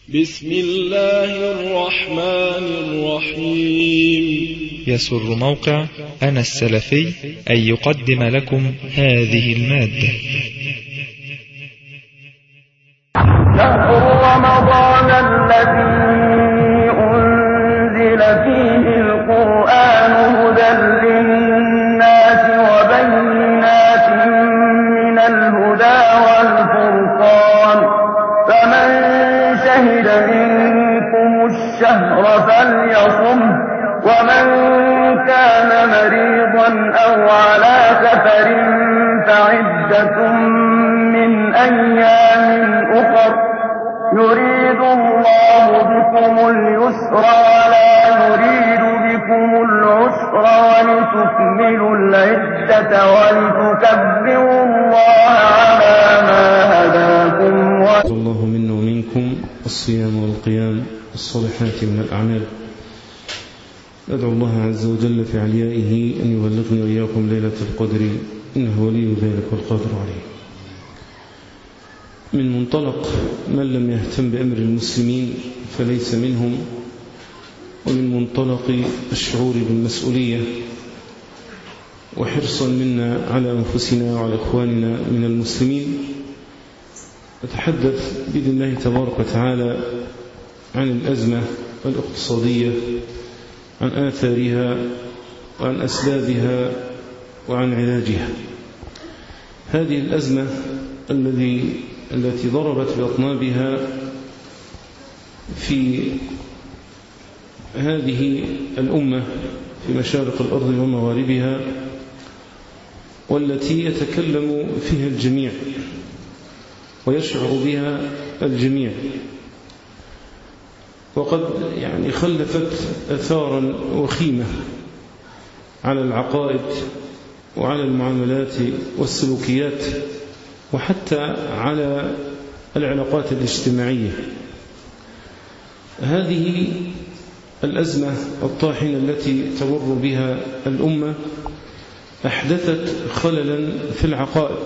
بسم الله الرحمن الرحيم. يسر موقع أنا السلفي أن يقدم لكم هذه المادة. شهر رمضان الذي أنزل فيه القرآن هدى للناس وبينات من الهدى والفرقان، فمن شهد منكم الشهر فليصمه، ومن كان مريضا أو على سفر فعدة من أيام أخر، يريد الله بكم اليسر ولا يريد بكم العسر، ولتكملوا العدة ولتكبروا الله على ما هداكم. الله منا ومنكم الصيام والقيام الصالحات من الأعمال. أدعو الله عز وجل في عليائه أن يبلغني وإياكم ليلة القدر، إنه ولي ذلك والقادر عليه. من منطلق من لم يهتم بأمر المسلمين فليس منهم، ومن منطلق الشعور بالمسؤولية وحرصا منا على أنفسنا وعلى إخواننا من المسلمين، نتحدث بإذن الله تبارك وتعالى عن الأزمة الاقتصادية، عن آثارها وعن أسبابها وعن علاجها. هذه الأزمة التي ضربت بأطنابها في هذه الأمة في مشارق الأرض ومغاربها، والتي يتكلم فيها الجميع ويشعر بها الجميع، وقد خلفت آثارا وخيمة على العقائد وعلى المعاملات والسلوكيات وحتى على العلاقات الاجتماعية. هذه الأزمة الطاحنة التي تمر بها الأمة أحدثت خللا في العقائد،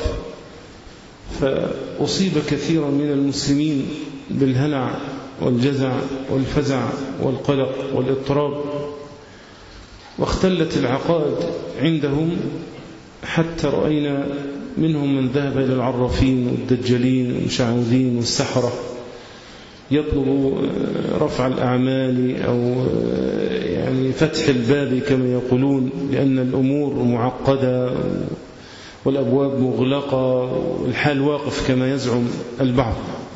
فأصيب كثيرا من المسلمين بالهلع والجزع والفزع والقلق والاضطراب، واختلت العقائد عندهم حتى رأينا منهم من ذهب إلى العرافين والدجالين والمشعوذين والسحرة يطلب رفع الأعمال أو فتح الباب كما يقولون، لأن الأمور معقدة والأبواب مغلقة والحال واقف كما يزعم البعض.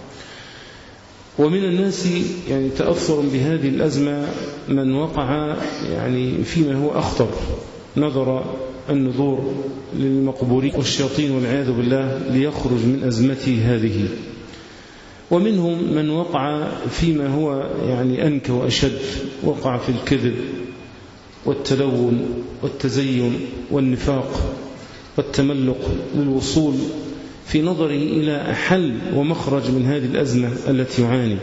ومن الناس تأثر بهذه الأزمة من وقع فيما هو أخطر، نظر النذور للمقبورين والشياطين والعياذ بالله ليخرج من أزمته هذه. ومنهم من وقع فيما هو أنكى وأشد، وقع في الكذب والتلون والتزين والنفاق والتملق للوصول في نظره إلى حل ومخرج من هذه الأزمة التي يعاني.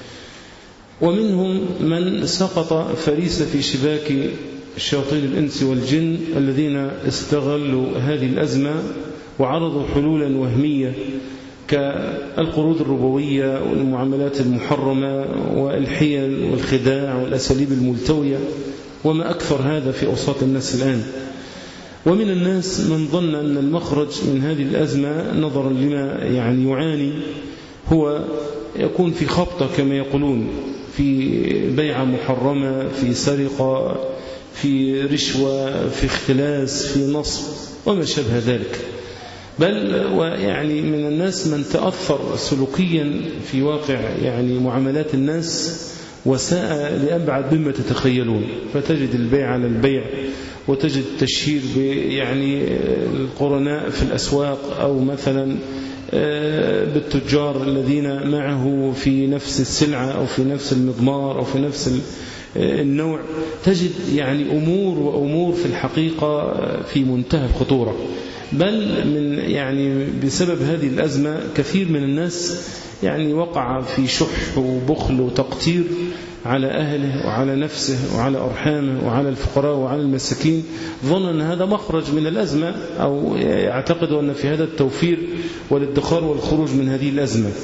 ومنهم من سقط فريسة في شباك الشياطين الإنس والجن الذين استغلوا هذه الأزمة وعرضوا حلولا وهمية كالقروض الربوية والمعاملات المحرمة والحيل والخداع والأساليب الملتوية، وما أكثر هذا في أوساط الناس الآن. ومن الناس من ظن أن المخرج من هذه الأزمة نظرا لما يعاني هو يكون في خبطة كما يقولون، في بيعة محرمة، في سرقة، في رشوة، في اختلاس، في نصب وما شابه ذلك. بل من الناس من تأثر سلوكيا في واقع معاملات الناس وساء لأبعد مما تتخيلون، فتجد البيع على البيع، وتجد التشهير بالقرناء في الأسواق، أو مثلا بالتجار الذين معه في نفس السلعة أو في نفس المضمار أو في نفس النوع. تجد أمور في الحقيقة في منتهى الخطورة. بل بسبب هذه الأزمة كثير من الناس وقع في شح وبخل وتقتير على أهله وعلى نفسه وعلى أرحامه وعلى الفقراء وعلى المساكين، ظن أن هذا مخرج من الأزمة، أو يعتقد أن في هذا التوفير والادخار والخروج من هذه الأزمة.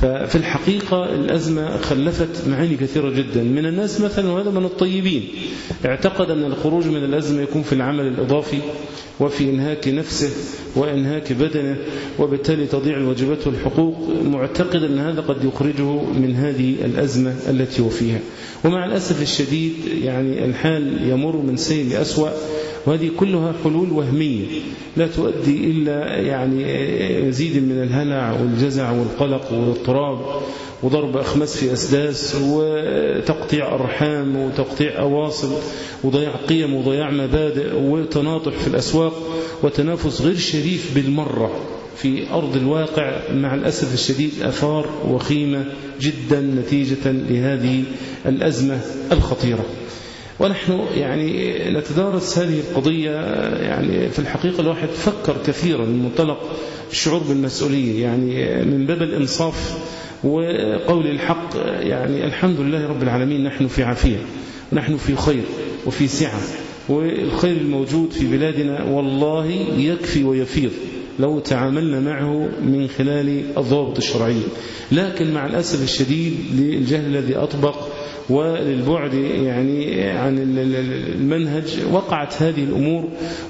ففي الحقيقة الأزمة خلفت معاني كثيرة جدا. من الناس مثلا، وهذا من الطيبين، اعتقد أن الخروج من الأزمة يكون في العمل الإضافي وفي إنهاك نفسه وإنهاك بدنه، وبالتالي تضيع الواجبات والحقوق، معتقد أن هذا قد يخرجه من هذه الأزمة التي هو فيها. ومع الأسف الشديد يعني الحال يمر من سيء لأسوأ، وهذه كلها حلول وهمية لا تؤدي إلا يعني مزيد من الهلع والجزع والقلق والاضطراب وضرب أخماس في أسداس وتقطيع أرحام وتقطيع أواصل وضياع قيم وضياع مبادئ وتناطح في الأسواق وتنافس غير شريف بالمرة في أرض الواقع. مع الأسف الشديد آثار وخيمة جدا نتيجة لهذه الأزمة الخطيرة. ونحن يعني نتدارس هذه القضية يعني في الحقيقة الواحد فكر كثيرا من منطلق الشعور بالمسؤولية، يعني من باب الإنصاف وقول الحق. يعني الحمد لله رب العالمين، نحن في عافية ونحن في خير وفي سعة، والخير الموجود في بلادنا والله يكفي ويفيض لو تعاملنا معه من خلال الضوابط الشرعية. لكن مع الأسف الشديد للجهل الذي أطبق وللبعد يعني عن المنهج وقعت هذه الأمور،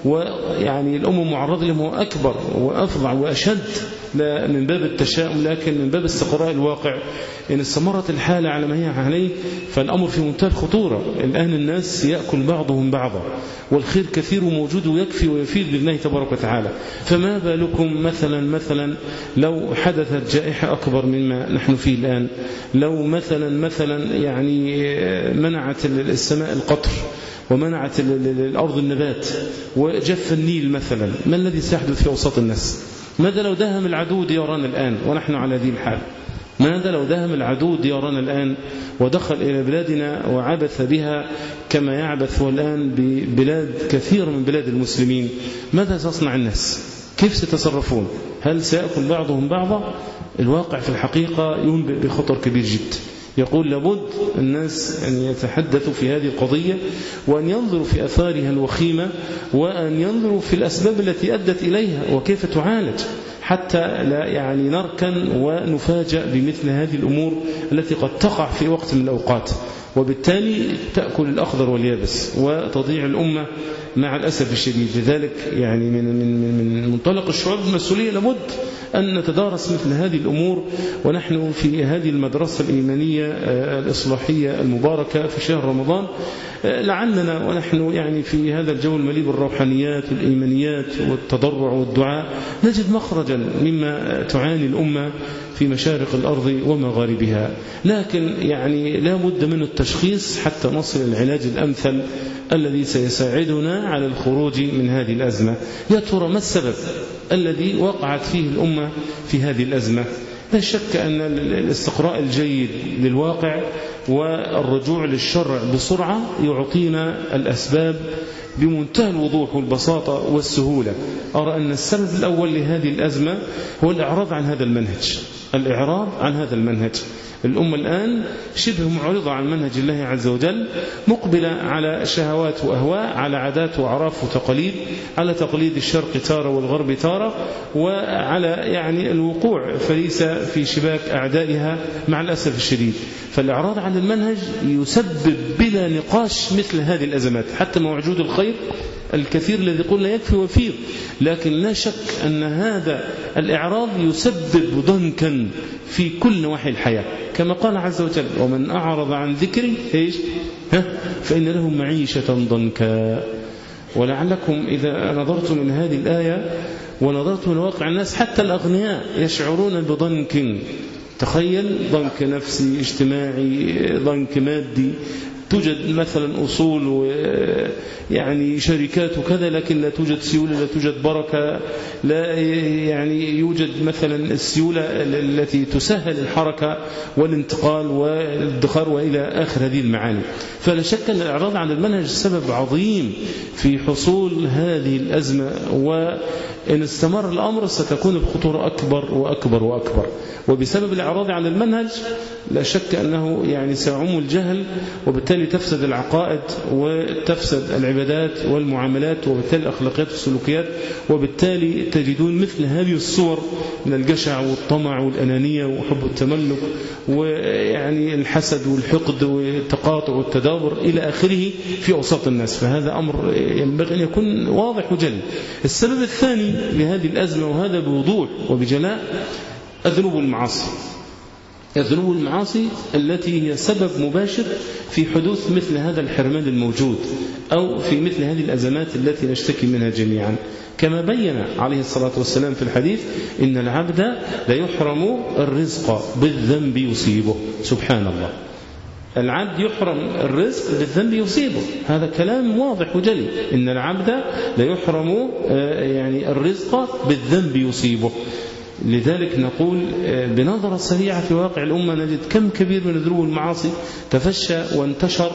ويعني الأمم معرضة لما أكبر وأفظع وأشد، لا من باب التشاؤم لكن من باب استقراء الواقع. إن استمرت الحالة على ما هي عليه فالأمر في منتهى الخطورة. الآن الناس يأكل بعضهم بعضا، والخير كثير وموجود ويكفي ويفيد بالله تبارك وتعالى. فما بالكم مثلا لو حدثت جائحة أكبر مما نحن فيه الآن، لو مثلا يعني منعت السماء القطر ومنعت الأرض النبات وجف النيل مثلا، ما الذي سيحدث في أوساط الناس؟ ماذا لو دهم العدو ديارنا الآن ونحن على ذي الحال؟ ماذا لو دهم العدو ديارنا الآن ودخل إلى بلادنا وعبث بها كما يعبث الآن ببلاد كثير من بلاد المسلمين؟ ماذا سيصنع الناس؟ كيف سيتصرفون؟ هل سيأكل بعضهم بعضا؟ الواقع في الحقيقة ينبئ بخطر كبير جدا. يقول لابد الناس أن يتحدثوا في هذه القضية، وأن ينظروا في أثارها الوخيمة، وأن ينظروا في الأسباب التي أدت إليها وكيف تعالج، حتى لا يعني نركن ونفاجأ بمثل هذه الأمور التي قد تقع في وقت من الأوقات، وبالتالي تأكل الأخضر واليابس وتضيع الأمة مع الأسف الشديد. لذلك يعني من منطلق الشعور بالمسؤولية لابد أن نتدارس مثل هذه الأمور، ونحن في هذه المدرسة الإيمانية الإصلاحية المباركة في شهر رمضان، لعلنا ونحن يعني في هذا الجو المليء بالروحانيات والإيمانيات والتضرع والدعاء نجد مخرجا مما تعاني الأمة في مشارق الأرض ومغاربها. لكن يعني لا بد من التشخيص حتى نصل العلاج الأمثل الذي سيساعدنا على الخروج من هذه الأزمة. يا ترى ما السبب الذي وقعت فيه الأمة في هذه الأزمة؟ لا شك أن الاستقراء الجيد للواقع والرجوع للشرع بسرعة يعطينا الأسباب بمنتهى الوضوح والبساطة والسهولة. أرى أن السبب الأول لهذه الأزمة هو الإعراض عن هذا المنهج. الإعراض عن هذا المنهج. الأمة الآن شبه معرضة عن منهج الله عز وجل، مقبلة على شهوات وأهواء، على عادات وأعراف وتقاليد، على تقليد الشرق تارة والغرب تارة، وعلى يعني الوقوع فريسة في شباك أعدائها مع الأسف الشديد. فالإعراض عن المنهج يسبب بلا نقاش مثل هذه الأزمات، حتى مع وجود الخير الكثير الذي قلنا يكفي ويفيض، لكن لا شك أن هذا الإعراض يسبب ضنكا في كل نواحي الحياة، كما قال عز وجل: ومن أعرض عن ذكري فإن له معيشة ضنكا. ولعلكم إذا نظرتم من هذه الآية ونظرتم من واقع الناس حتى الأغنياء يشعرون بضنك. تخيل ضنك نفسي اجتماعي، ضنك مادي. توجد مثلا أصول ويعني شركات وكذا، لكن لا توجد سيولة، لا توجد بركة، لا يعني يوجد مثلا السيولة التي تسهل الحركة والانتقال والادخار وإلى آخر هذه المعاني. فلا شك أن الإعراض عن المنهج سبب عظيم في حصول هذه الأزمة، وإن استمر الأمر ستكون الخطورة أكبر وأكبر وأكبر. وبسبب الإعراض عن المنهج لا شك أنه يعني سيعم الجهل، وبالتالي وبالتالي تفسد العقائد وتفسد العبادات والمعاملات وبالتالي الأخلاقيات والسلوكيات، وبالتالي تجدون مثل هذه الصور من الجشع والطمع والأنانية وحب التملك ويعني الحسد والحقد والتقاطع والتدابر إلى آخره في أوساط الناس. فهذا أمر ينبغي أن يكون واضح وجلي. السبب الثاني لهذه الأزمة، وهذا بوضوح وبجلاء، الذنوب والمعاصي. الذنوب والمعاصي التي هي سبب مباشر في حدوث مثل هذا الحرمان الموجود أو في مثل هذه الأزمات التي نشتكي منها جميعا. كما بين عليه الصلاة والسلام في الحديث: إن العبد لا يحرم الرزق بالذنب يصيبه. سبحان الله، العبد يحرم الرزق بالذنب يصيبه، هذا كلام واضح وجلي. إن العبد لا يحرم يعني الرزق بالذنب يصيبه. لذلك نقول بنظرة سريعة في واقع الأمة نجد كم كبير من الذنوب والمعاصي تفشى وانتشر،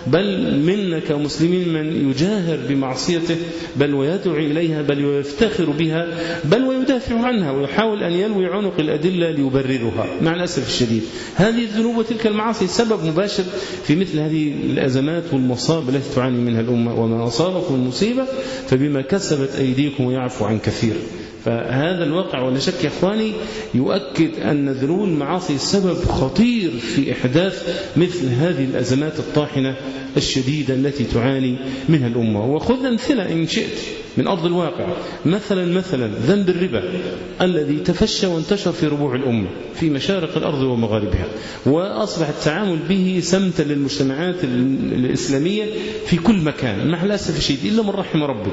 بل منا كمسلمين من يجاهر بمعصيته، بل ويدعو إليها، بل ويفتخر بها، بل ويدافع عنها ويحاول أن يلوي عنق الأدلة ليبررها. مع الأسف الشديد هذه الذنوب وتلك المعاصي سبب مباشر في مثل هذه الأزمات والمصائب التي تعاني منها الأمة. وما أصابكم المصيبة فبما كسبت أيديكم ويعفو عن كثير. فهذا الواقع ولا شك يا إخواني يؤكد أن ذنوب المعاصي سبب خطير في إحداث مثل هذه الأزمات الطاحنة الشديدة التي تعاني منها الأمة. وخذ أمثلة إن شئت من أرض الواقع. مثلا ذنب الربا الذي تفشى وانتشر في ربوع الأمة في مشارق الأرض ومغاربها، وأصبح التعامل به سمتا للمجتمعات الإسلامية في كل مكان مع الأسف الشديد إلا من رحم ربي.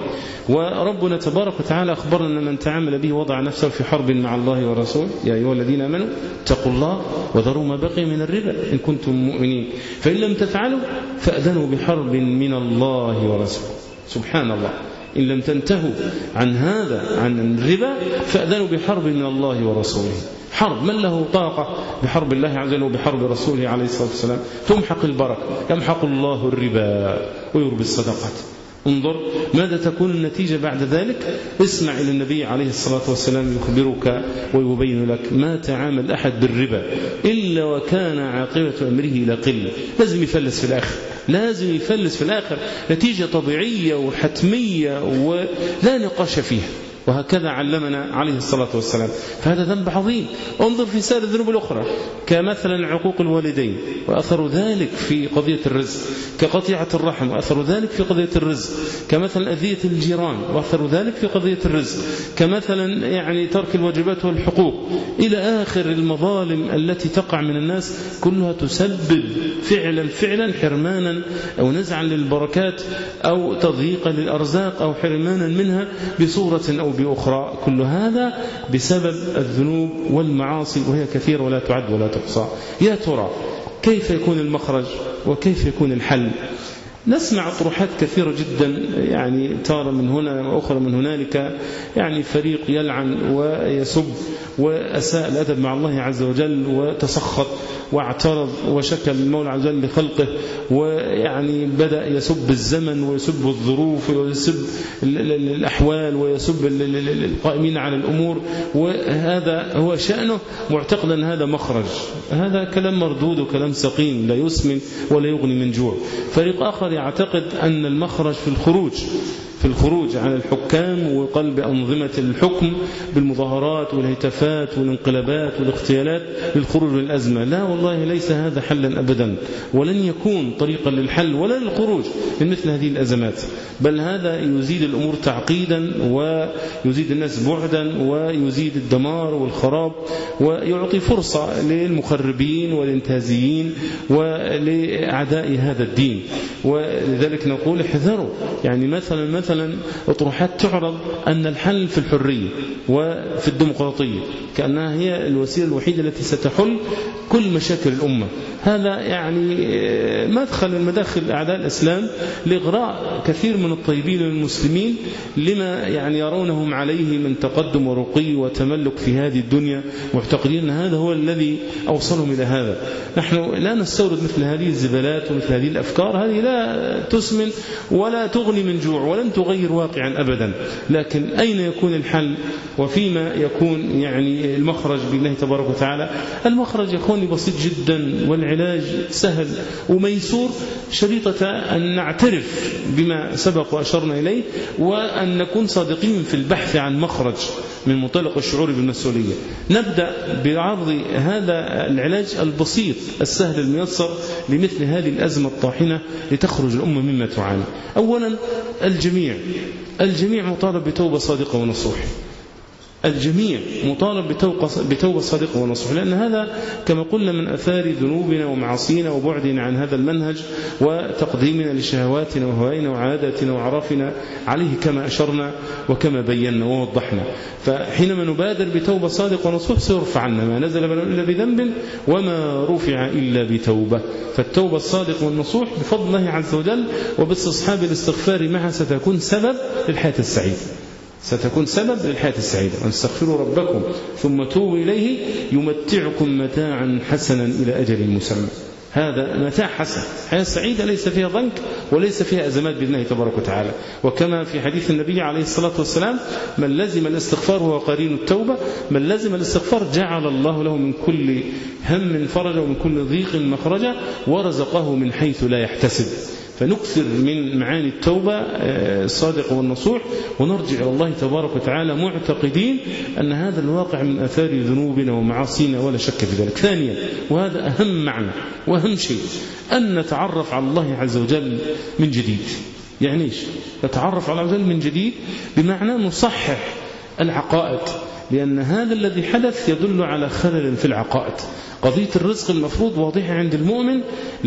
وربنا تبارك وتعالى أخبرنا أن من تعامل به وضع نفسه في حرب مع الله ورسوله. يا أيها الذين آمنوا اتقوا الله وذروا ما بقي من الربا إن كنتم مؤمنين فإن لم تفعلوا فأذنوا بحرب من الله ورسوله. سبحان الله، إن لم تنتهوا عن هذا عن الربا فأذنوا بحرب من الله ورسوله. حرب، من له طاقة بحرب الله عز وجل وبحرب رسوله عليه الصلاة والسلام؟ تمحق البركة، يمحق الله الربا ويربي الصدقات. انظر ماذا تكون النتيجة بعد ذلك. اسمع إلى النبي عليه الصلاة والسلام يخبرك ويبين لك: ما تعامل أحد بالربا إلا وكان عاقبة أمره لقلة. لازم يفلس في الآخر، لازم يفلس في الآخر، نتيجة طبيعية وحتمية ولا نقاش فيها. وهكذا علمنا عليه الصلاة والسلام. فهذا ذنب عظيم. انظر في سائر الذنوب الأخرى كمثلا عقوق الوالدين وأثر ذلك في قضية الرزق، كقطيعة الرحم وأثر ذلك في قضية الرزق، كمثلا أذية الجيران وأثر ذلك في قضية الرزق، كمثلا يعني ترك الواجبات والحقوق إلى آخر المظالم التي تقع من الناس، كلها تسبب فعلا حرمانا أو نزعا للبركات أو تضييقا للأرزاق أو حرمانا منها بصورة أو بأخرى. كل هذا بسبب الذنوب والمعاصي، وهي كثير ولا تعد ولا تحصى. يا ترى كيف يكون المخرج وكيف يكون الحل؟ نسمع أطروحات كثيرة جدا، يعني تارة من هنا وأخرى من هنالك، يعني فريق يلعن ويسب وأساء الأدب مع الله عز وجل وتسخط واعترض وشكى المولى عز وجل لخلقه، ويعني بدأ يسب الزمن ويسب الظروف ويسب الأحوال ويسب القائمين على الأمور، وهذا هو شأنه معتقدا هذا مخرج. هذا كلام مردود وكلام سقيم لا يسمن ولا يغني من جوع. فريق آخر يعتقد أن المخرج في الخروج عن الحكام وقلب أنظمة الحكم بالمظاهرات والهتافات والانقلابات والاغتيالات للخروج من الأزمة. لا والله، ليس هذا حلا أبدا، ولن يكون طريقا للحل ولا للخروج من مثل هذه الأزمات، بل هذا يزيد الأمور تعقيدا ويزيد الناس بعدا ويزيد الدمار والخراب، ويعطي فرصة للمخربين والانتهازيين ولأعداء هذا الدين. ولذلك نقول احذروا. يعني مثلا أطروحات تعرض أن الحل في الحرية وفي الديمقراطية، كأنها هي الوسيلة الوحيدة التي ستحل كل مشاكل الأمة. هذا يعني مدخل من مداخل أعداء الإسلام لإغراء كثير من الطيبين المسلمين لما يعني يرونهم عليه من تقدم ورقي وتملك في هذه الدنيا، معتقدين أن هذا هو الذي أوصلهم إلى هذا. نحن لا نستورد مثل هذه الزبالات ومثل هذه الأفكار، هذه لا تسمن ولا تغني من جوع ولن تغير واقعا أبدا. لكن أين يكون الحل وفيما يكون يعني المخرج بالله تبارك وتعالى؟ المخرج يكون بسيط جدا والعلاج سهل وميسور، شريطة أن نعترف بما سبق وأشرنا إليه، وأن نكون صادقين في البحث عن مخرج من منطلق الشعور بالمسؤولية. نبدأ بعرض هذا العلاج البسيط السهل الميسر لمثل هذه الأزمة الطاحنة لتخرج الأمة مما تعاني. أولا الجميع مطالب بتوبة صادقة ونصوح، الجميع مطالب بتوبة صادقة ونصوح، لأن هذا كما قلنا من أثار ذنوبنا ومعاصينا وبعدنا عن هذا المنهج وتقديمنا لشهواتنا وهوائنا وعاداتنا وعرفنا عليه كما أشرنا وكما بينا ووضحنا. فحينما نبادر بتوبة صادقة ونصوح سيرفع عنا ما نزل بنا إلا بذنب وما رفع إلا بتوبة. فالتوبة الصادقة والنصوح بفضل الله عز وجل وباستصحاب الاستغفار معها ستكون سبب للحياة السعيدة، ستكون سبب للحياة السعيدة. واستغفروا ربكم ثم توبوا إليه يمتعكم متاعا حسنا إلى أجل مسمى. هذا متاع حسن، حياة سعيدة ليس فيها ضنك وليس فيها أزمات بالله تبارك وتعالى. وكما في حديث النبي عليه الصلاة والسلام: من لزم الاستغفار هو قرين التوبة، من لزم الاستغفار جعل الله له من كل هم فرجا ومن كل ضيق مخرجا ورزقه من حيث لا يحتسب. فنكثر من معاني التوبة الصادقة والنصوح ونرجع إلى الله تبارك وتعالى معتقدين أن هذا الواقع من أثار ذنوبنا ومعاصينا ولا شك في ذلك. ثانيا، وهذا أهم معنى وأهم شيء، أن نتعرف على الله عز وجل من جديد. يعني إيش نتعرف على الله عز وجل من جديد؟ بمعنى نصحح العقائد، لأن هذا الذي حدث يدل على خلل في العقائد. قضية الرزق المفروض واضحة عند المؤمن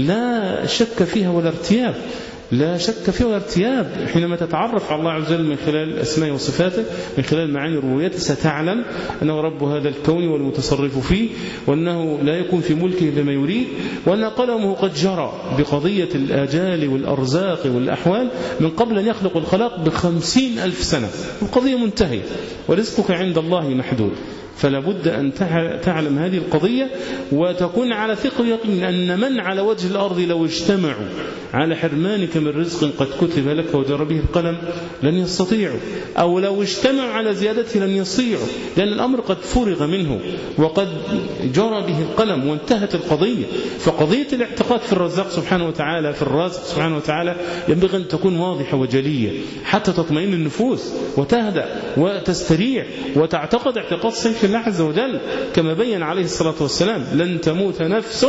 لا شك فيها ولا ارتياب، لا شك فيه ولا ارتياب. حينما تتعرف على الله عز وجل من خلال أسماء وصفاته، من خلال معاني ربوبيته، ستعلم أنه رب هذا الكون والمتصرف فيه، وأنه لا يكون في ملكه بما يريد، وأن قلمه قد جرى بقضية الآجال والأرزاق والأحوال من قبل أن يخلق الخلق ب50,000 سنة. القضية منتهية ورزقك عند الله محدود. فلا بد أن تعلم هذه القضية وتكون على ثقة يقين أن من على وجه الأرض لو اجتمعوا على حرمانك من رزق قد كتب لك وجرى به القلم لن يستطيعوا، أو لو اجتمعوا على زيادته لن يستطيعوا، لأن الأمر قد فرغ منه وقد جرى به القلم وانتهت القضية. فقضية الاعتقاد في الرزاق سبحانه وتعالى، في الرازق سبحانه وتعالى، ينبغي أن تكون واضحة وجلية حتى تطمئن النفوس وتهدأ وتستريح وتعتقد اعتقاد صحيح في الله عز وجل، كما بين عليه الصلاة والسلام: لن تموت نفس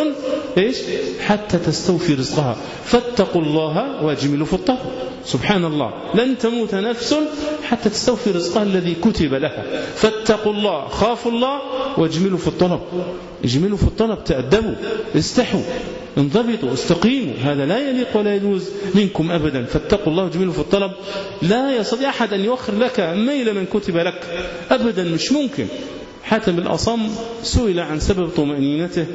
حتى تستوفي رزقها فاتقوا الله واجملوا في الطلب. سبحان الله، لن تموت نفس حتى تستوفي رزقها الذي كتب لها، فاتقوا الله، خافوا الله، واجملوا في الطلب. اجملوا في الطلب، تأدبوا، استحوا، انضبطوا، استقيموا. هذا لا يليق ولا يجوز منكم أبدا. فاتقوا الله واجملوا في الطلب. لا يستطيع أحد أن يؤخر لك ميل من كتب لك أبدا، مش ممكن. حاتم الأصم سئل عن سبب طمأنينته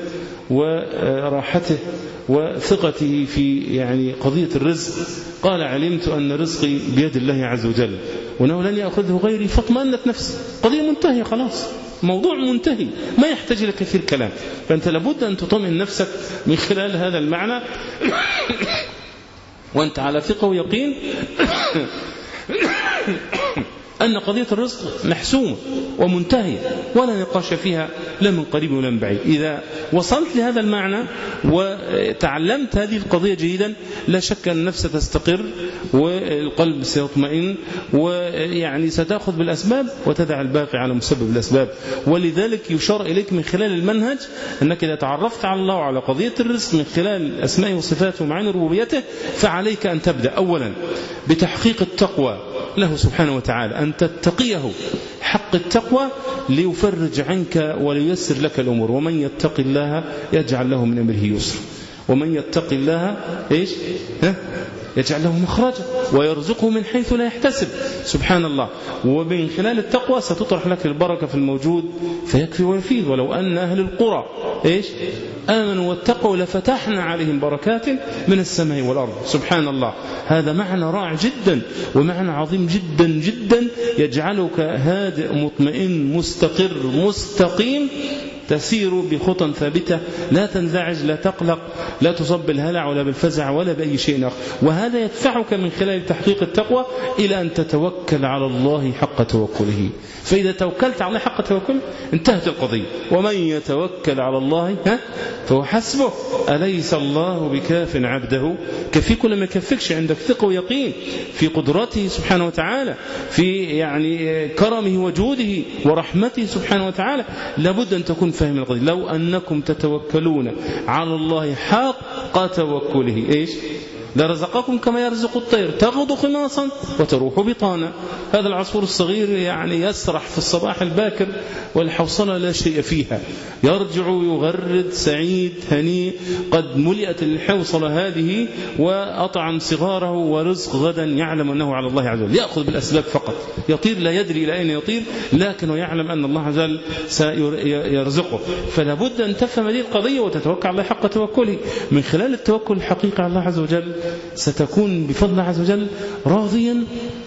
وراحته وثقته في يعني قضية الرزق، قال: علمت أن رزقي بيد الله عز وجل وأنه لن يأخذه غيري فاطمأنت نفسي. قضية منتهية خلاص، موضوع منتهي، ما يحتاج إلى كثير كلام. فأنت لابد أن تطمئن نفسك من خلال هذا المعنى وأنت على ثقة ويقين أن قضية الرزق محسومة ومنتهية ولا نقاش فيها لا من قريب ولا من بعيد. إذا وصلت لهذا المعنى وتعلمت هذه القضية جيدا، لا شك أن النفس تستقر والقلب سيطمئن، ويعني ستأخذ بالأسباب وتدع الباقي على مسبب الأسباب. ولذلك يشار إليك من خلال المنهج أنك إذا تعرفت على الله وعلى قضية الرزق من خلال أسماء وصفاته ومعاني ربوبيته، فعليك أن تبدأ أولا بتحقيق التقوى له سبحانه وتعالى، أن تتقيه حق التقوى ليفرج عنك وليسر لك الأمور. ومن يتق الله يجعل له من أمره يسر، ومن يتق الله يجعل له مخرجا ويرزقه من حيث لا يحتسب. سبحان الله. ومن خلال التقوى ستطرح لك البركة في الموجود فيكفي ويفيد. ولو أن أهل القرى آمنوا واتقوا لفتحنا عليهم بركات من السماء والأرض. سبحان الله. هذا معنى رائع جدا ومعنى عظيم جدا جدا، يجعلك هادئ مطمئن مستقر مستقيم تسير بخطى ثابتة، لا تنزعج، لا تقلق، لا تصب بالهلع ولا بالفزع ولا بأي شيء آخر. وهذا يدفعك من خلال تحقيق التقوى إلى أن تتوكل على الله حق توكله. فإذا توكلت على الله حق توكل انتهت القضية. ومن يتوكل على الله فهو حسبه، أليس الله بكاف عبده؟ كفي كل ما يكفكش، عندك ثقة ويقين في قدرته سبحانه وتعالى، في يعني كرمه وجوده ورحمته سبحانه وتعالى. لابد أن تكون فاهم القضية. لو أنكم تتوكلون على الله حق توكله إيش؟ لرزقكم كما يرزق الطير تغدو خماصا وتروح بطانا. هذا العصفور الصغير يعني يسرح في الصباح الباكر والحوصلة لا شيء فيها، يرجع يغرد سعيد هنيء، قد ملئت الحوصلة هذه وأطعم صغاره، ورزق غدا يعلم أنه على الله عز وجل. يأخذ بالأسباب فقط، يطير لا يدري إلى أين يطير، لكنه يعلم أن الله عز وجل سيرزقه. فلا بد أن تفهم هذه القضية وتتوكل على الله حق توكله. من خلال التوكل الحقيقي على الله عز وجل ستكون بفضل الله عز وجل راضيا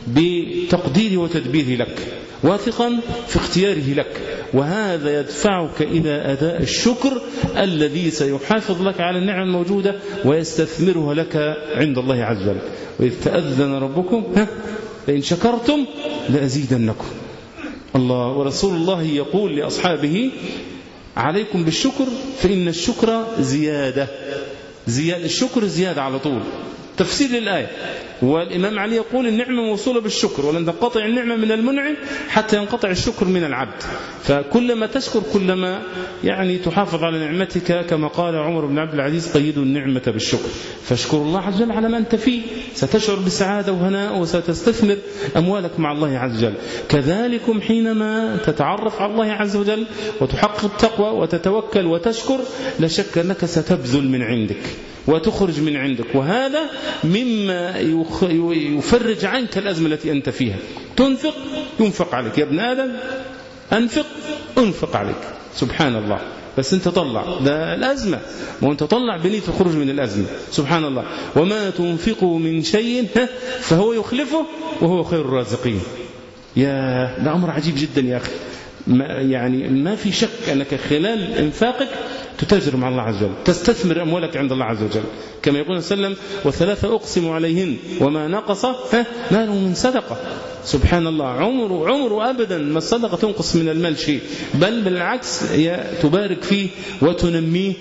بتقديره وتدبيره لك، واثقا في اختياره لك. وهذا يدفعك إلى أداء الشكر الذي سيحافظ لك على النعم الموجودة ويستثمرها لك عند الله عز وجل. وإذ تأذن ربكم لئن شكرتم لأزيدنكم. الله ورسول الله يقول لأصحابه عليكم بالشكر فإن الشكر زيادة. الشكر زيادة على طول. تفسير للآية. والإمام علي يقول النعمة موصولة بالشكر، ولن تنقطع النعمة من المنعم حتى ينقطع الشكر من العبد. فكلما تشكر كلما يعني تحافظ على نعمتك، كما قال عمر بن عبد العزيز قيدوا النعمة بالشكر. فاشكر الله عز وجل على ما أنت فيه، ستشعر بسعادة وهناء وستستثمر أموالك مع الله عز وجل. كذلكم حينما تتعرف على الله عز وجل وتحقق التقوى وتتوكل وتشكر، لا شك أنك ستبذل من عندك وتخرج من عندك، وهذا مما يفرج عنك الأزمة التي أنت فيها. تنفق ينفق عليك يا ابن آدم، أنفق عليك. سبحان الله. بس أنت طلع ده الأزمة، وأنت طلع بنية الخروج من الأزمة. سبحان الله. وما تنفقوا من شيء فهو يخلفه وهو خير الرازقين. يا ده أمر عجيب جدا يا أخي. يعني ما في شك أنك خلال إنفاقك تتاجر مع الله عز وجل، تستثمر أموالك عند الله عز وجل، كما يقول صلى الله عليه وسلم وثلاثة أقسم عليهن وما نقص مال من صدقة. سبحان الله. عمره أبدا ما الصدقة تنقص من المال شيء، بل بالعكس تبارك فيه وتنميه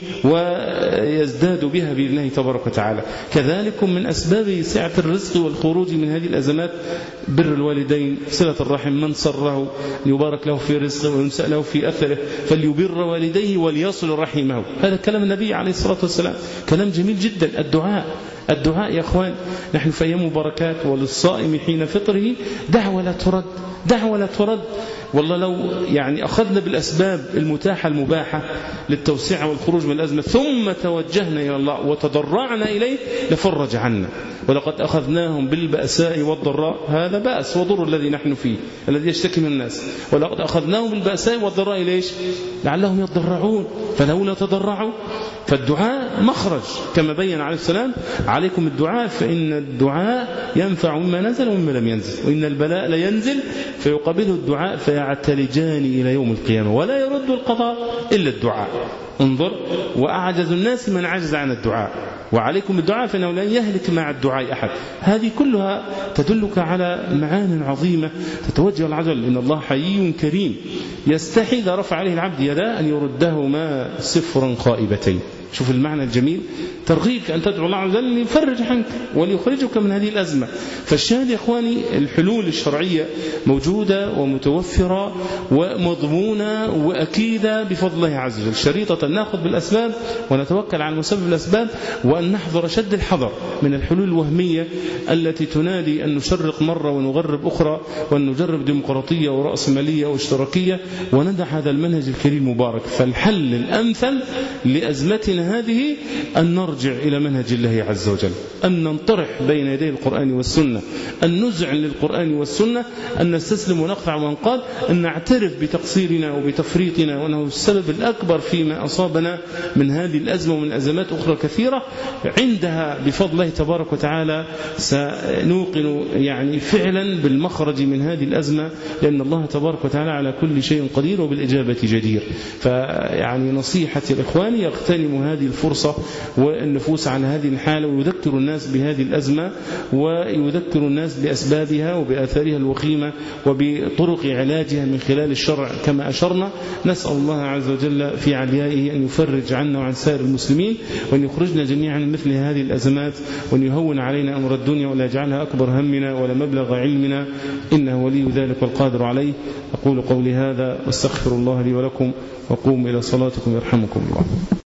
ويزداد بها بإذن الله تبارك وتعالى. كذلك من أسباب سعة الرزق والخروج من هذه الأزمات بر الوالدين، صلة الرحم. من سره يبارك له في رزقه وينسأ له في أثره فليبر والديه وليصل رحمه. هذا كلام النبي عليه الصلاة والسلام، كلام جميل جدا. الدعاء يا أخوان، نحن في أيام مباركات، وللصائم حين فطره دعوة لا ترد. والله لو يعني أخذنا بالأسباب المتاحة المباحة للتوسعة والخروج من الأزمة ثم توجهنا إلى الله وتضرعنا إليه لفرج عنا. ولقد أخذناهم بالبأساء والضراء، هذا بأس وضر الذي نحن فيه الذي يشتكي من الناس. ولقد أخذناهم بالبأساء والضراء ليش؟ لعلهم يتضرعون. فلولا تضرعوا. فالدعاء مخرج كما بين عليه السلام. عليكم الدعاء فإن الدعاء ينفع مما نزل ومما لم ينزل، وإن البلاء لينزل فيقابله الدعاء فيعتلجان إلى يوم القيامة، ولا يرد القضاء إلا الدعاء. انظر. وأعجز الناس من عجز عن الدعاء. وعليكم الدعاء فإنه لن يهلك مع الدعاء أحد. هذه كلها تدلك على معان عظيمة تتوجه العجل. إن الله حيي كريم يستحي إذا رفع عليه العبد يدا أن يردهما صفرا خائبتين. شوف المعنى الجميل. ترغيبك أن تدعو الله عز وجل ليفرج عنك وليخرجك من هذه الأزمة. فالشاهد يا إخواني، الحلول الشرعية موجودة ومتوفرة ومضمونة وأكيدة بفضل الله عز وجل. شريطة أن نأخذ بالأسباب ونتوكل على مسبب الأسباب، وأن نحذر شد الحذر من الحلول الوهمية التي تنادي أن نشرق مرة ونغرب أخرى، وأن نجرب ديمقراطية ورأسمالية واشتراكية، وندع هذا المنهج الكريم المبارك. فالحل الأمثل لأزمتنا هذه أن نرجع إلى منهج الله عز وجل، أن ننطرح بين يدي القرآن والسنة، أن نذعن للقرآن والسنة، أن نستسلم ونقطع وننقاد، أن نعترف بتقصيرنا وبتفريطنا وأنه السبب الأكبر فيما أصابنا من هذه الأزمة ومن أزمات أخرى كثيرة. عندها بفضل الله تبارك وتعالى سنوقن يعني فعلا بالمخرج من هذه الأزمة، لأن الله تبارك وتعالى على كل شيء قدير وبالإجابة جدير. فيعني نصيحتي الإخوان يغتنموا هذه الفرصة والنفوس على هذه الحالة، ويذكر الناس بهذه الأزمة، ويذكر الناس بأسبابها وبآثارها الوخيمة وبطرق علاجها من خلال الشرع كما أشرنا. نسأل الله عز وجل في عليائه أن يفرج عنا وعن سائر المسلمين، وأن يخرجنا جميعا من مثل هذه الأزمات، وأن يهون علينا أمر الدنيا ولا يجعلها أكبر همنا ولا مبلغ علمنا، إنه ولي ذلك والقادر عليه. أقول قولي هذا واستغفر الله لي ولكم، وقوموا إلى صلاتكم يرحمكم الله.